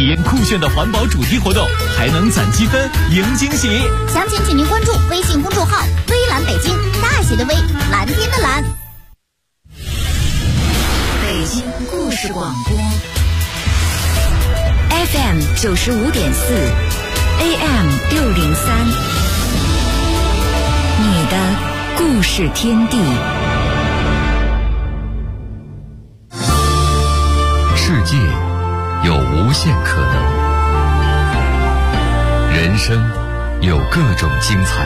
体验酷炫的环保主题活动，还能攒积分赢惊喜。 详情请您关注微信公众号“微蓝北京”，大写的微，蓝天的蓝。 北京故事广播 FM 95.4 AM 603，你的故事天地。 世界有无限可能，人生有各种精彩，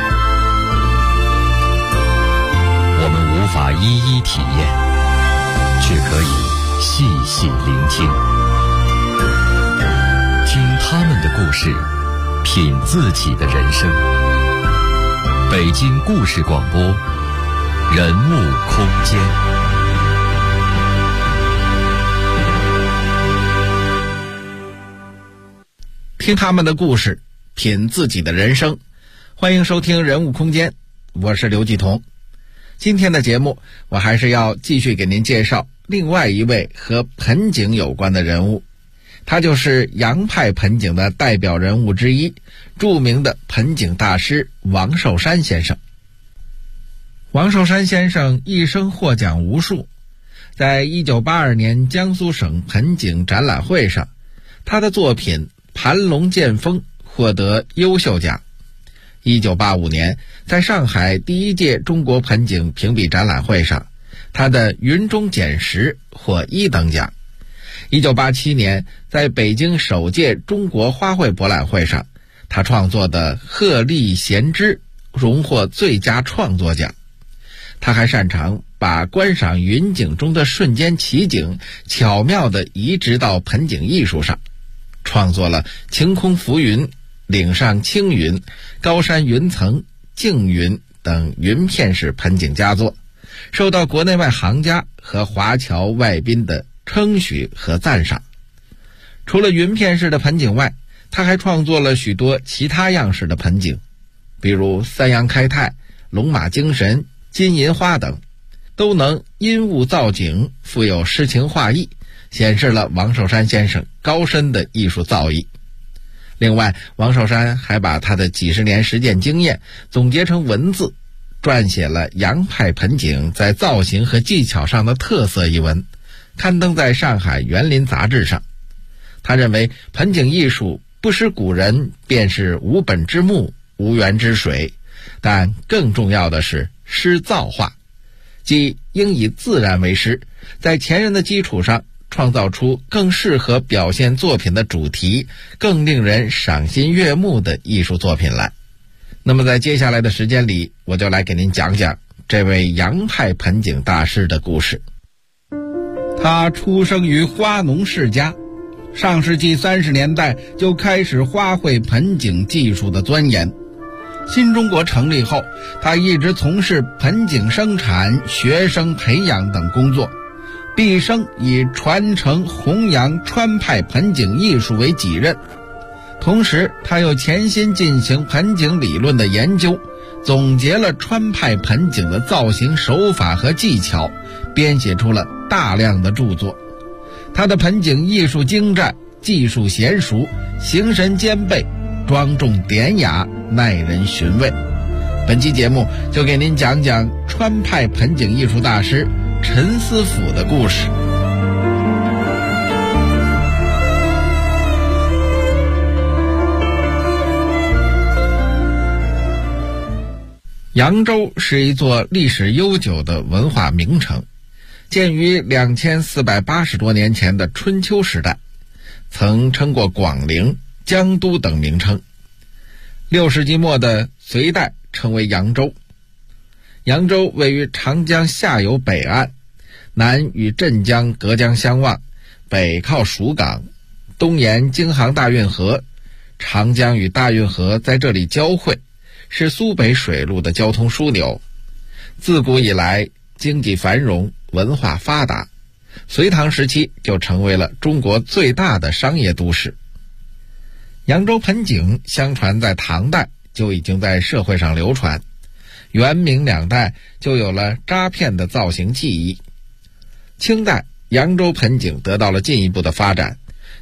我们无法一一体验，却可以细细聆听，听他们的故事，品自己的人生。北京故事广播，人物空间。 听他们的故事，品自己的人生。欢迎收听人物空间，我是刘继彤。今天的节目，我还是要继续给您介绍另外一位和盆景有关的人物，他就是洋派盆景的代表人物之一，著名的盆景大师王寿山先生。王寿山先生一生获奖无数，在1982年江苏省盆景展览会上，他的作品盘龙剑锋获得优秀奖。1985年，在上海第一届中国盆景评比展览会上，他的云中捡石获1等奖。1987年，在北京首届中国花卉博览会上，他创作的鹤唳衔枝荣获最佳创作奖。他还擅长把观赏云景中的瞬间奇景巧妙地移植到盆景艺术上，创作了晴空浮云、岭上青云、高山云层、静云等云片式盆景佳作，受到国内外行家和华侨外宾的称许和赞赏。除了云片式的盆景外，他还创作了许多其他样式的盆景，比如三阳开泰、龙马精神、金银花等，都能因物造景，富有诗情画意，显示了王寿山先生高深的艺术造诣。另外，王寿山还把他的几十年实践经验总结成文字，撰写了《洋派盆景在造型和技巧上的特色》一文，刊登在上海园林杂志上。他认为盆景艺术不识古人，便是无本之木，无源之水，但更重要的是诗造化，即应以自然为师，在前人的基础上创造出更适合表现作品的主题，更令人赏心悦目的艺术作品来。那么在接下来的时间里，我就来给您讲讲这位洋派盆景大师的故事。他出生于花农世家，上世纪30年代就开始花卉盆景技术的钻研。新中国成立后，他一直从事盆景生产、学生培养等工作，毕生以传承弘扬川派盆景艺术为己任。同时，他又潜心进行盆景理论的研究，总结了川派盆景的造型手法和技巧，编写出了大量的著作。他的盆景艺术精湛，技术娴熟，形神兼备，庄重典雅，耐人寻味。本期节目就给您讲讲川派盆景艺术大师陈思甫的故事。扬州是一座历史悠久的文化名城，建于2480多年前的春秋时代，曾称过广陵、江都等名称。6世纪末的隋代称为扬州。扬州位于长江下游北岸，南与镇江、隔江相望，北靠蜀港，东沿京杭大运河，长江与大运河在这里交汇，是苏北水路的交通枢纽。自古以来经济繁荣，文化发达，隋唐时期就成为了中国最大的商业都市。扬州盆景相传在唐代就已经在社会上流传，元明两代就有了扎片的造型技艺。清代扬州盆景得到了进一步的发展，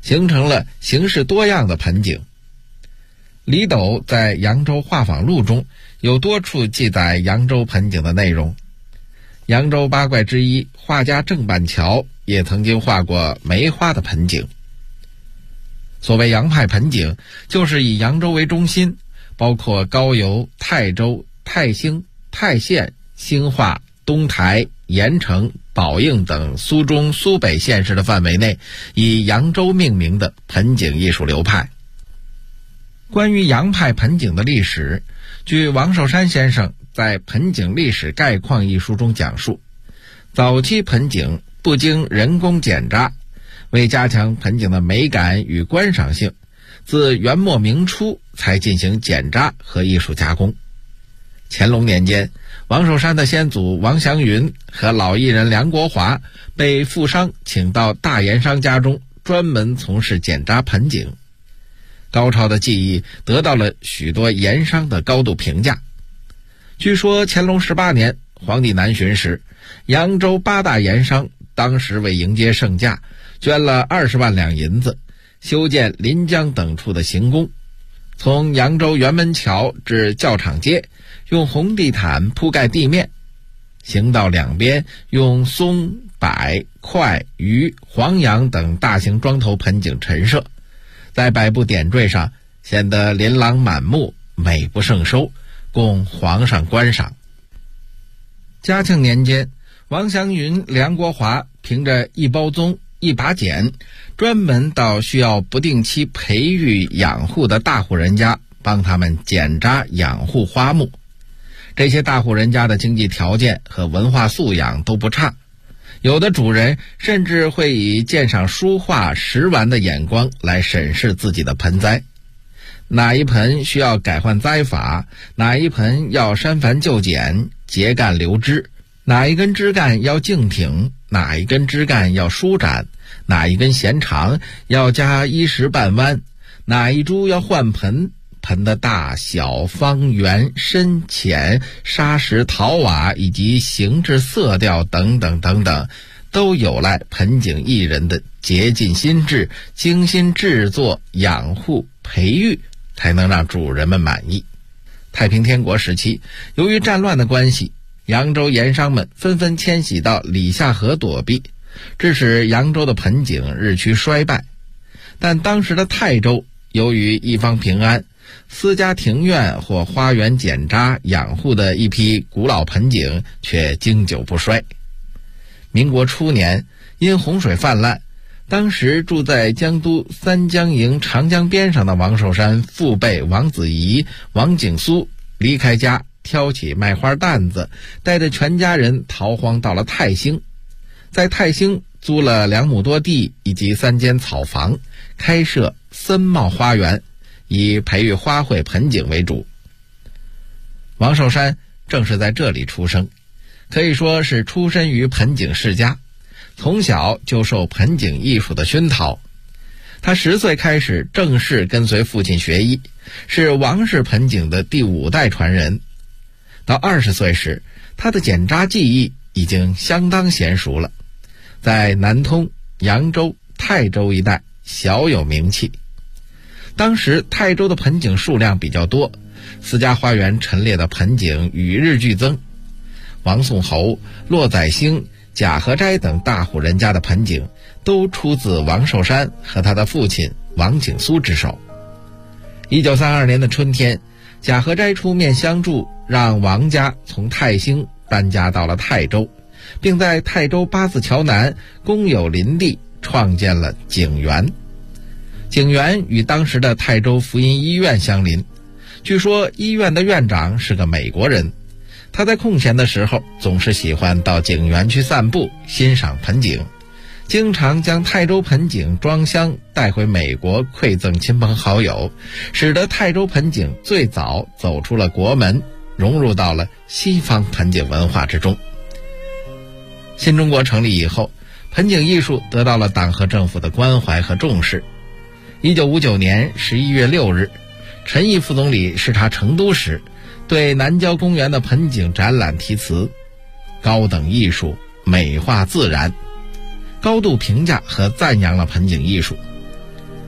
形成了形式多样的盆景。李斗在《扬州画舫录》中有多处记载扬州盆景的内容。扬州八怪之一画家郑板桥也曾经画过梅花的盆景。所谓洋派盆景，就是以扬州为中心，包括高邮、泰州、泰兴、泰县、兴化、东台、盐城、宝应等苏中、苏北县市的范围内，以扬州命名的盆景艺术流派。关于洋派盆景的历史，据王寿山先生在《盆景历史概况》一书中讲述，早期盆景不经人工剪扎，为加强盆景的美感与观赏性，自元末明初才进行剪扎和艺术加工。乾隆年间，王寿山的先祖王祥云和老艺人梁国华被富商请到大盐商家中，专门从事剪扎盆景。高超的技艺得到了许多盐商的高度评价。据说乾隆18年皇帝南巡时，扬州8大盐商当时为迎接圣驾，捐了20万两银子，修建临江等处的行宫。从扬州辕门桥至教场街，用红地毯铺盖地面，行道两边用松、柏、桧、榆、黄杨等大型桩头盆景陈设，在摆布点缀上显得琳琅满目，美不胜收，供皇上观赏。嘉庆年间，王祥云、梁国华凭着一包棕、一把剪，专门到需要不定期培育养护的大户人家，帮他们剪扎养护花木。这些大户人家的经济条件和文化素养都不差，有的主人甚至会以鉴赏书画石玩的眼光来审视自己的盆栽，哪一盆需要改换栽法，哪一盆要删繁就简、截干留枝，哪一根枝干要径挺，哪一根枝干要舒展，哪一根嫌长要加一石半弯，哪一株要换盆，盆的大小、方圆、深浅、砂石、陶瓦以及形制、色调等等等等，都有赖盆景艺人的竭尽心智、精心制作、养护、培育，才能让主人们满意。太平天国时期，由于战乱的关系，扬州盐商们纷纷迁徙到里夏河躲避，致使扬州的盆景日趋衰败。但当时的泰州由于一方平安，私家庭院或花园剪扎养护的一批古老盆景却经久不衰。民国初年，因洪水泛滥，当时住在江都三江营长江边上的王寿山父辈王子仪、王景苏离开家，挑起卖花担子，带着全家人逃荒到了泰兴。在泰兴租了2亩多地以及3间草房，开设森茂花园，以培育花卉盆景为主。王寿山正是在这里出生，可以说是出身于盆景世家，从小就受盆景艺术的熏陶。他10岁开始正式跟随父亲学艺，是王氏盆景的第5代传人。到20岁时，他的剪扎技艺已经相当娴熟了，在南通、扬州、泰州一带小有名气。当时泰州的盆景数量比较多，私家花园陈列的盆景与日俱增。王颂侯、骆载兴、贾和斋等大户人家的盆景都出自王寿山和他的父亲王景苏之手。1932年的春天，贾和斋出面相助，让王家从泰兴搬家到了泰州，并在泰州八字桥南公有林地创建了景园。景园与当时的泰州福音医院相邻，据说医院的院长是个美国人，他在空闲的时候总是喜欢到景园去散步，欣赏盆景，经常将泰州盆景装箱带回美国馈赠亲朋好友，使得泰州盆景最早走出了国门，融入到了西方盆景文化之中。新中国成立以后，盆景艺术得到了党和政府的关怀和重视。1959年11月6日，陈毅副总理视察成都时，对南郊公园的盆景展览题词：高等艺术，美化自然，高度评价和赞扬了盆景艺术。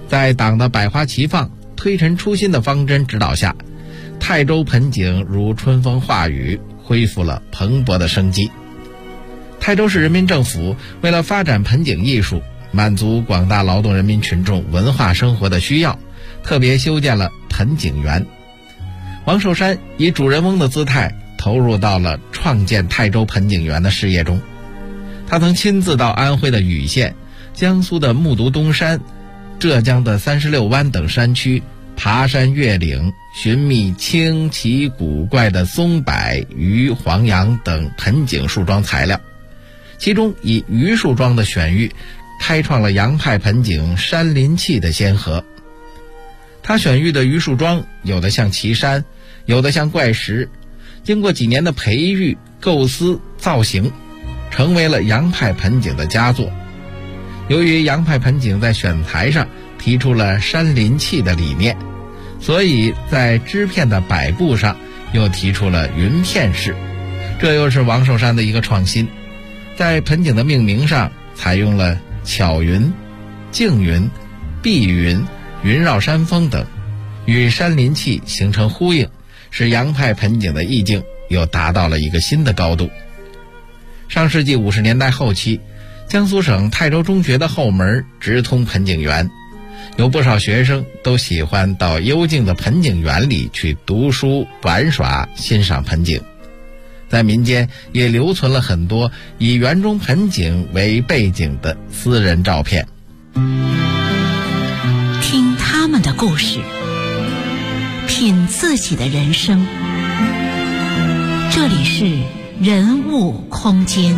在党的百花齐放、推陈出新的方针指导下，泰州盆景如春风化雨，恢复了蓬勃的生机。泰州市人民政府为了发展盆景艺术，满足广大劳动人民群众文化生活的需要，特别修建了盆景园。王寿山以主人翁的姿态投入到了创建泰州盆景园的事业中。他曾亲自到安徽的禹县、江苏的木渎东山、浙江的36湾等山区爬山越岭，寻觅清奇古怪的松柏、榆、黄杨等盆景树桩材料，其中以榆树桩的选育开创了洋派盆景山林气的先河。他选育的榆树桩有的像奇山，有的像怪石，经过几年的培育、构思、造型，成为了洋派盆景的佳作。由于洋派盆景在选材上提出了山林气的理念，所以在织片的摆布上又提出了云片式，这又是王寿山的一个创新。在盆景的命名上采用了巧云、静云、碧云、云绕山峰等，与山林气形成呼应，使洋派盆景的意境又达到了一个新的高度。上世纪50年代后期，江苏省泰州中学的后门直通盆景园，有不少学生都喜欢到幽静的盆景园里去读书、玩耍、欣赏盆景。在民间也留存了很多以园中盆景为背景的私人照片。 听他们的故事，品自己的人生。这里是人物空间。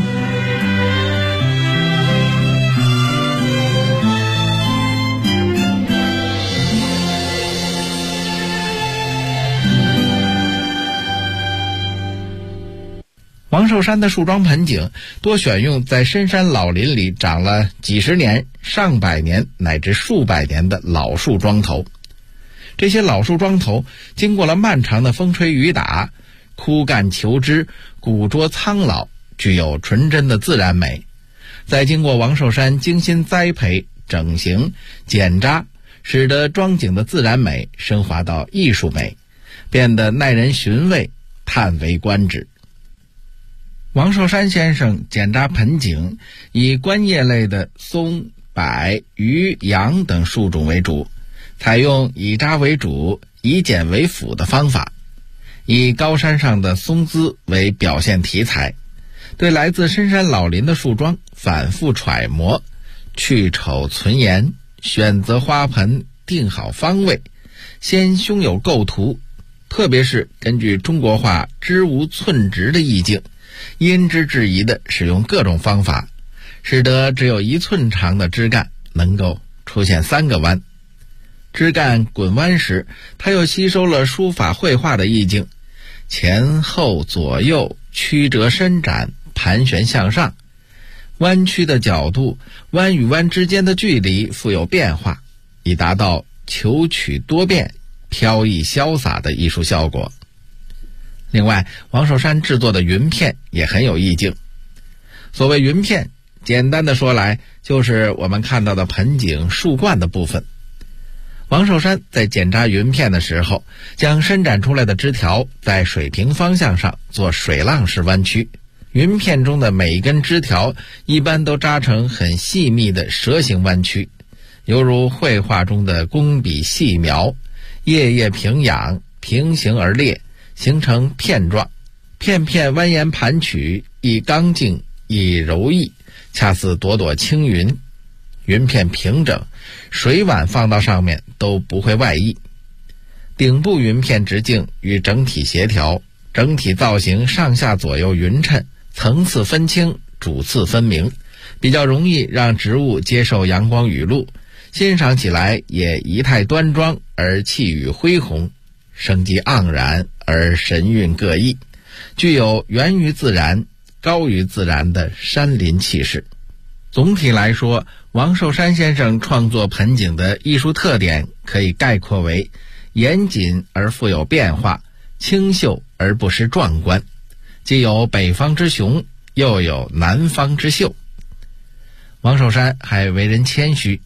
王寿山的树桩盆景多选用在深山老林里长了几十年、上百年乃至数百年的老树桩头。这些老树桩头经过了漫长的风吹雨打，枯干求枝，古拙苍老，具有纯真的自然美。再经过王寿山精心栽培、整形、剪扎，使得桩景的自然美升华到艺术美，变得耐人寻味，叹为观止。王寿山先生剪扎盆景以观叶类的松、柏、榆、杨等树种为主，采用以扎为主、以剪为辅的方法，以高山上的松姿为表现题材，对来自深山老林的树桩反复揣摩，去丑存颜，选择花盆，定好方位，先胸有构图，特别是根据中国画枝无寸直的意境，因之制宜地使用各种方法，使得只有1寸长的枝干能够出现3个弯。枝干滚弯时，它又吸收了书法绘画的意境，前后左右曲折伸展，盘旋向上，弯曲的角度、弯与弯之间的距离富有变化，以达到求取多变、飘逸潇洒的艺术效果。另外，王寿山制作的云片也很有意境。所谓云片，简单的说来，就是我们看到的盆景树冠的部分。王寿山在剪扎云片的时候，将伸展出来的枝条在水平方向上做水浪式弯曲。云片中的每一根枝条一般都扎成很细密的蛇形弯曲，犹如绘画中的工笔细描，叶叶平仰，平行而列，形成片状，片片蜿蜒盘曲，亦刚劲亦柔逸，恰似朵朵青云。云片平整，水碗放到上面都不会外溢。顶部云片直径与整体协调，整体造型上下左右匀称，层次分清，主次分明，比较容易让植物接受阳光雨露，欣赏起来也仪态端庄而气宇恢宏，生机盎然而神韵各异，具有源于自然、高于自然的山林气势。总体来说，王寿山先生创作盆景的艺术特点可以概括为严谨而富有变化，清秀而不失壮观，既有北方之雄，又有南方之秀。王寿山还为人谦虚，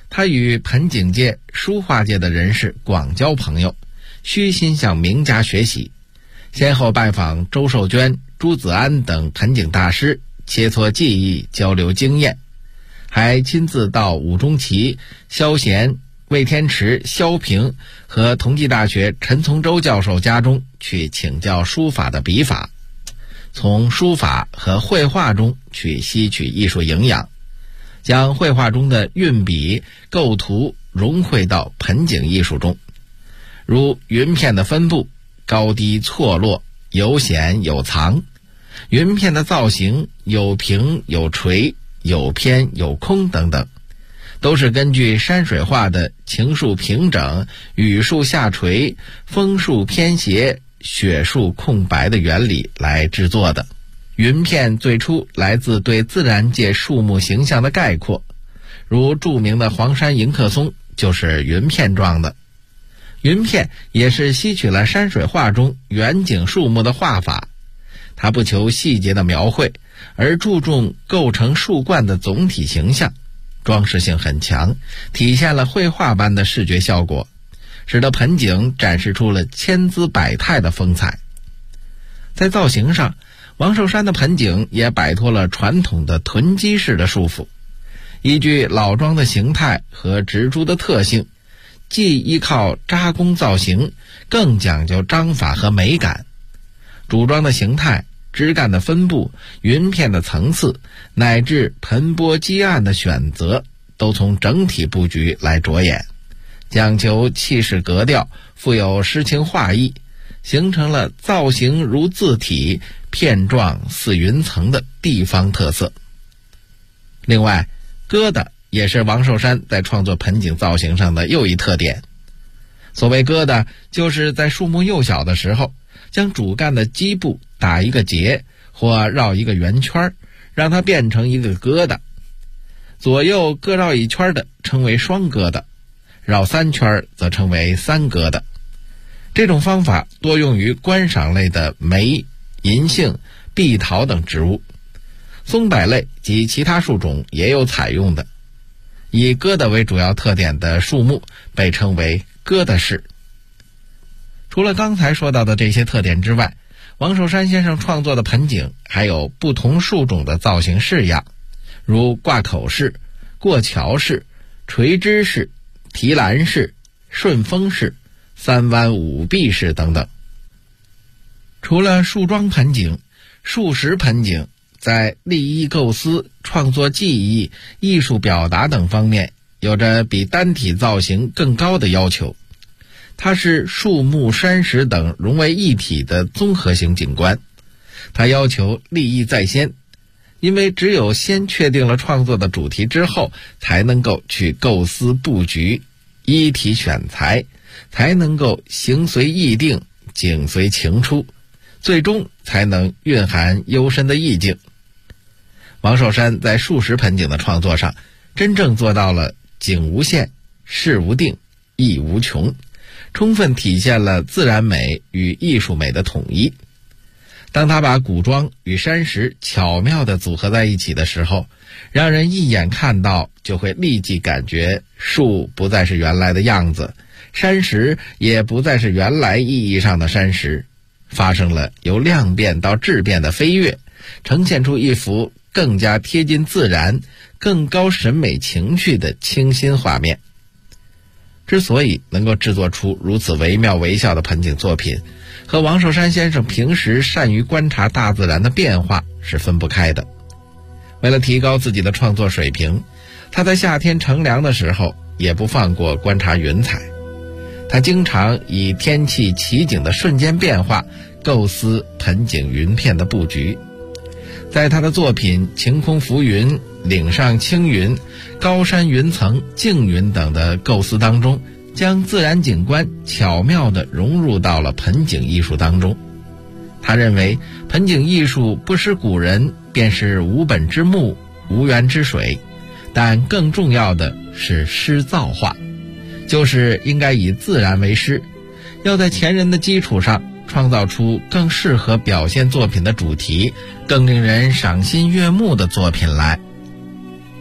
他与盆景界、书画界的人士广交朋友，虚心向名家学习，先后拜访周寿娟、朱子安等盆景大师，切磋技艺，交流经验，还亲自到伍中奇、萧贤、魏天池、萧平和同济大学陈从周教授家中去请教书法的笔法，从书法和绘画中去吸取艺术营养，将绘画中的运笔、构图融汇到盆景艺术中，如云片的分布、高低错落、有显有藏，云片的造型有平有垂、有偏有空等等，都是根据山水画的晴树平整、雨树下垂、风树偏斜、雪树空白的原理来制作的。云片最初来自对自然界树木形象的概括，如著名的黄山迎客松就是云片状的。云片也是吸取了山水画中远景树木的画法，它不求细节的描绘，而注重构成树冠的总体形象，装饰性很强，体现了绘画般的视觉效果，使得盆景展示出了千姿百态的风采。在造型上，王寿山的盆景也摆脱了传统的囤积式的束缚，依据老庄的形态和植株的特性，既依靠扎工造型，更讲究章法和美感。主桩的形态、枝干的分布、云片的层次，乃至盆钵基案的选择，都从整体布局来着眼，讲求气势格调，富有诗情画意，形成了造型如字体、片状似云层的地方特色。另外，疙瘩也是王寿山在创作盆景造型上的又一特点。所谓疙瘩，就是在树木幼小的时候，将主干的基部打一个结或绕一个圆圈，让它变成一个疙瘩，左右各绕一圈的称为双疙瘩，绕三圈则称为三疙瘩。这种方法多用于观赏类的梅、银杏、碧桃等植物，松柏类及其他树种也有采用的。以疙瘩为主要特点的树木被称为疙瘩式。除了刚才说到的这些特点之外，王寿山先生创作的盆景还有不同树种的造型式样，如挂口式、过桥式、垂枝式、提篮式、顺风式、三弯五臂式等等。除了树桩盆景，树石盆景在立意构思、创作技艺、艺术表达等方面有着比单体造型更高的要求。它是树木、山石等融为一体的综合型景观，它要求立意在先，因为只有先确定了创作的主题之后，才能够去构思布局、依题选材，才能够形随意定、景随情出，最终才能蕴含幽深的意境。王寿山在树石盆景的创作上，真正做到了景无限、事无定、意无穷，充分体现了自然美与艺术美的统一。当他把古桩与山石巧妙地组合在一起的时候，让人一眼看到就会立即感觉树不再是原来的样子，山石也不再是原来意义上的山石，发生了由量变到质变的飞跃，呈现出一幅更加贴近自然、更高审美情趣的清新画面。之所以能够制作出如此惟妙惟肖的盆景作品，和王寿山先生平时善于观察大自然的变化是分不开的。为了提高自己的创作水平，他在夏天乘凉的时候也不放过观察云彩。他经常以天气奇景的瞬间变化构思盆景云片的布局。在他的作品《晴空浮云》《岭上青云》《高山云层》《静云》等的构思当中，将自然景观巧妙地融入到了盆景艺术当中。他认为盆景艺术不失古人，便是无本之木、无源之水，但更重要的是诗造化，就是应该以自然为师，要在前人的基础上创造出更适合表现作品的主题，更令人赏心悦目的作品来。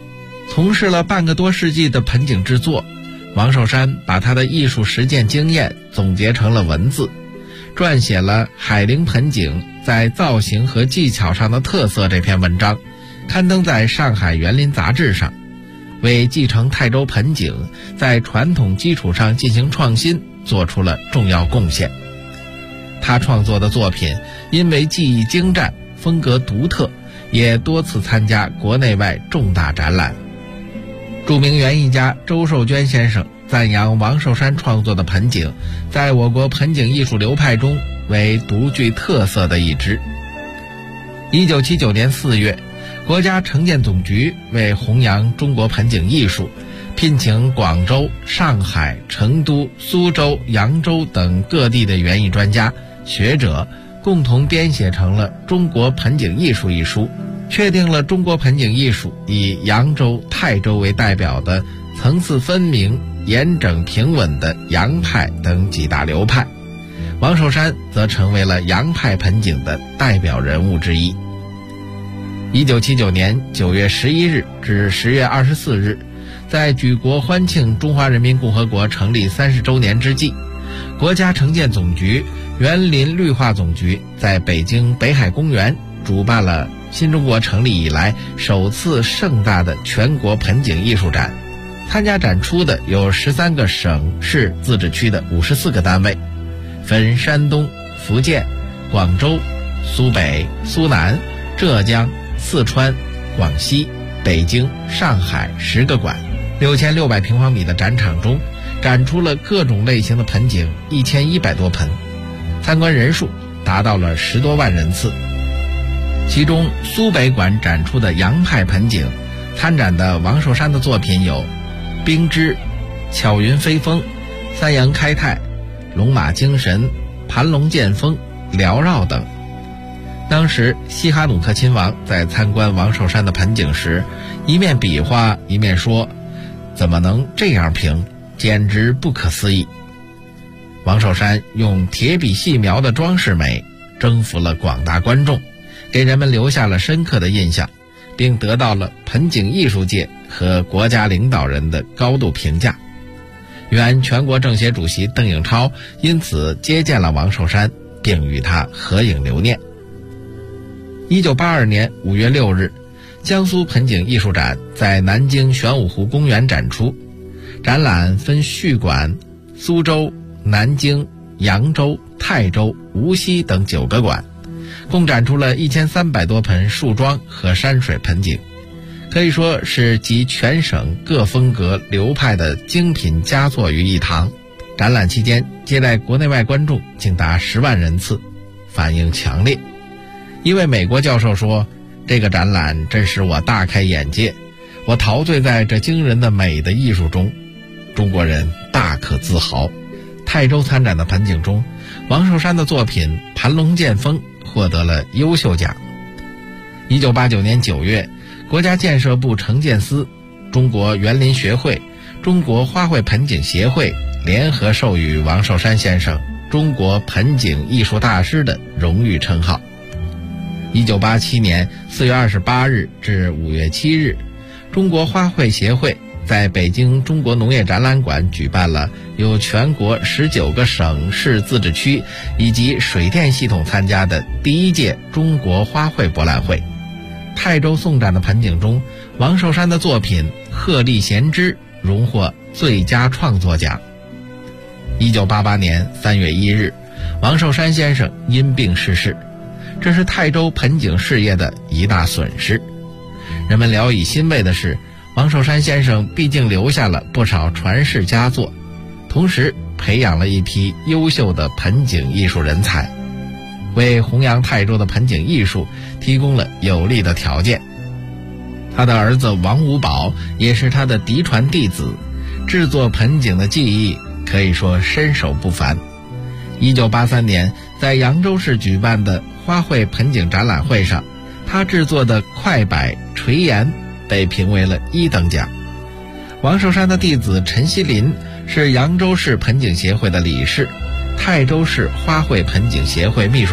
从事了半个多世纪的盆景制作，王寿山把他的艺术实践经验总结成了文字，撰写了《海陵盆景在造型和技巧上的特色》这篇文章，刊登在上海园林杂志上，为继承泰州盆景在传统基础上进行创新做出了重要贡献。他创作的作品因为技艺精湛，风格独特，也多次参加国内外重大展览。著名园艺家周寿娟先生赞扬王寿山创作的盆景在我国盆景艺术流派中为独具特色的一支。1979年4月，国家城建总局为弘扬中国盆景艺术，聘请广州、上海、成都、苏州、扬州等各地的园艺专家、学者共同编写成了《中国盆景艺术》一书，确定了中国盆景艺术以扬州、泰州为代表的层次分明、严整平稳的洋派等几大流派。王寿山则成为了洋派盆景的代表人物之一。1979年9月11日至10月24日，在举国欢庆中华人民共和国成立30周年之际，国家城建总局、园林绿化总局在北京北海公园主办了新中国成立以来首次盛大的全国盆景艺术展。参加展出的有13个省市自治区的54个单位，分山东、福建、广州、苏北、苏南、浙江、四川、广西、北京、上海10个馆。6600平方米的展场中展出了各种类型的盆景1100多盆，参观人数达到了10多万人次。其中苏北馆展出的洋派盆景，参展的王寿山的作品有冰枝、巧云飞风、三阳开泰、龙马精神、盘龙剑锋、缭绕等。当时西哈努克亲王在参观王寿山的盆景时，一面比划一面说：“怎么能这样评，简直不可思议。”王寿山用铁笔细描的装饰美征服了广大观众，给人们留下了深刻的印象，并得到了盆景艺术界和国家领导人的高度评价。原全国政协主席邓颖超因此接见了王寿山，并与他合影留念。1982年5月6日，江苏盆景艺术展在南京玄武湖公园展出，展览分序馆、苏州、南京、扬州、泰州、无锡等9个馆，共展出了1300多盆树桩和山水盆景，可以说是集全省各风格流派的精品佳作于一堂。展览期间接待国内外观众竟达10万人次，反应强烈。一位美国教授说：“这个展览真使我大开眼界，我陶醉在这惊人的美的艺术中，中国人大可自豪。”泰州参展的盆景中，王寿山的作品《盘龙剑锋》获得了优秀奖。1989年9月，国家建设部城建司、中国园林学会、中国花卉盆景协会联合授予王寿山先生中国盆景艺术大师的荣誉称号。1987年4月28日至5月7日，中国花卉协会在北京中国农业展览馆举办了由全国19个省市自治区以及水电系统参加的第1届中国花卉博览会。泰州送展的盆景中，王寿山的作品《鹤立闲枝》荣获最佳创作奖。1988年3月1日，王寿山先生因病逝世，这是泰州盆景事业的一大损失。人们聊以欣慰的是，王寿山先生毕竟留下了不少传世佳作，同时培养了一批优秀的盆景艺术人才，为弘扬泰州的盆景艺术提供了有利的条件。他的儿子王五宝也是他的嫡传弟子，制作盆景的技艺可以说身手不凡。1983年在扬州市举办的花卉盆景展览会上，他制作的快柏、垂岩被评为了1等奖。王寿山的弟子陈锡林是扬州市盆景协会的理事，泰州市花卉盆景协会秘书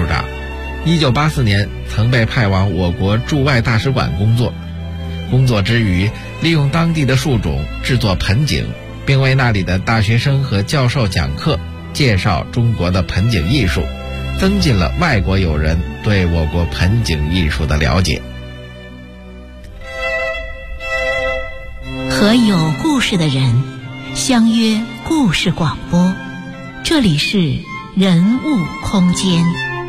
长。1984年曾被派往我国驻外大使馆工作，工作之余利用当地的树种制作盆景，并为那里的大学生和教授讲课，介绍中国的盆景艺术，增进了外国友人对我国盆景艺术的了解。 和有故事的人相约故事广播，这里是人物空间。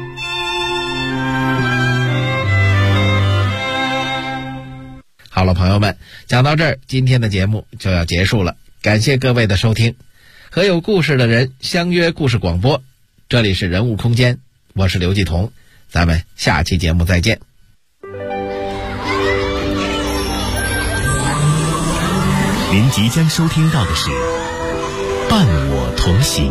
好了，朋友们，讲到这儿，今天的节目就要结束了，感谢各位的收听。和有故事的人相约故事广播，这里是人物空间，我是刘继彤，咱们下期节目再见。 您即将收听到的是伴我同行。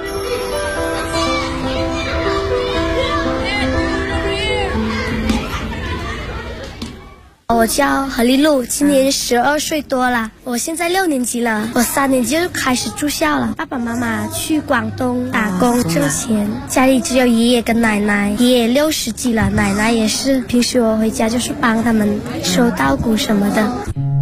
我叫何丽露，今年12岁多了，我现在6年级了，我3年级就开始住校了。爸爸妈妈去广东打工挣钱，家里只有爷爷跟奶奶，爷爷60几了，奶奶也是，平时我回家就是帮他们收稻谷什么的。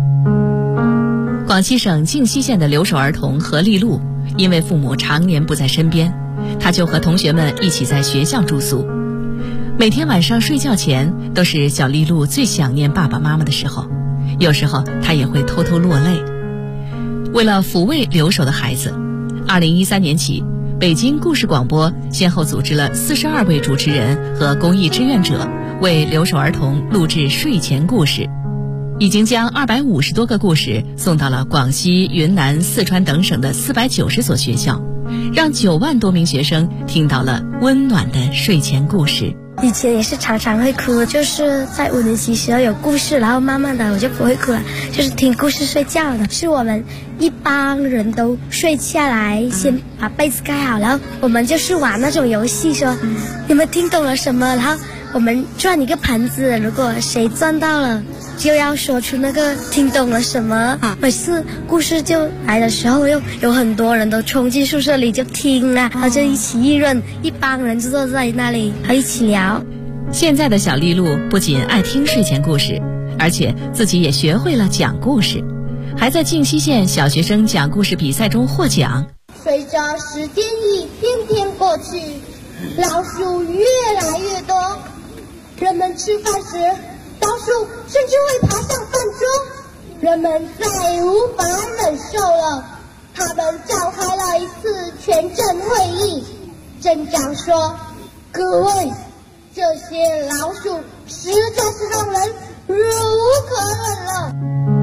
广西省靖西县的留守儿童何丽露，因为父母常年不在身边，她就和同学们一起在学校住宿。每天晚上睡觉前，都是小丽露最想念爸爸妈妈的时候，有时候她也会偷偷落泪。为了抚慰留守的孩子，2013年起，北京故事广播先后组织了42位主持人和公益志愿者，为留守儿童录制睡前故事，已经将250多个故事送到了广西、云南、四川等省的490所学校，让9万多名学生听到了温暖的睡前故事。 以前也是常常会哭，就是在5年级时候有故事，然后慢慢的我就不会哭了，就是听故事睡觉的。是我们一帮人都睡下来，先把被子盖好，然后我们就是玩那种游戏，说你们听懂了什么，然后我们转一个盘子，如果谁转到了就要说出那个听懂了什么。每次故事就来的时候，又有很多人都冲进宿舍里就听啊，然后就一起议论，一帮人就坐在那里还一起聊。 现在的小丽露不仅爱听睡前故事，而且自己也学会了讲故事，还在靖西县小学生讲故事比赛中获奖。 随着时间一天天过去，老鼠越来越多，人们吃饭时老鼠甚至会爬上饭桌，人们再无法忍受了，他们召开了一次全镇会议。镇长说：“各位，这些老鼠实在是让人忍无可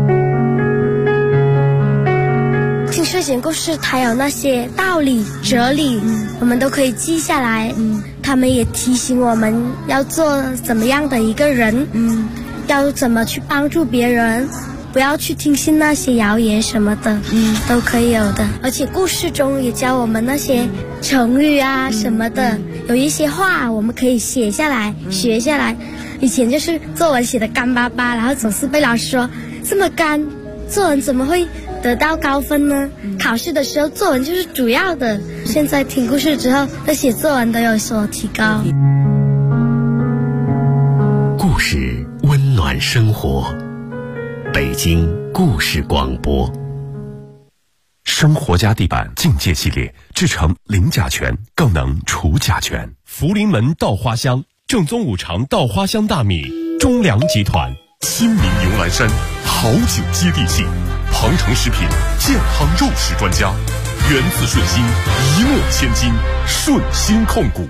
忍了。” 听睡前故事，它有那些道理、哲理，我们都可以记下来。他们也提醒我们要做怎么样的一个人，要怎么去帮助别人，不要去听信那些谣言什么的，都可以有的。而且故事中也教我们那些成语啊什么的，有一些话我们可以写下来、学下来。以前就是作文写的干巴巴，然后总是被老师说这么干，作文怎么会得到高分呢？考试的时候作文就是主要的。现在听故事之后，对写作文都有所提高。 故事温暖生活，北京故事广播。生活家地板境界系列制成零甲醛，更能除甲醛。福临门稻花香，正宗五常稻花香大米，中粮集团。新民牛栏山，好酒接地气。鹏城食品健康肉食专家，源自顺心，一诺千金，顺心控股。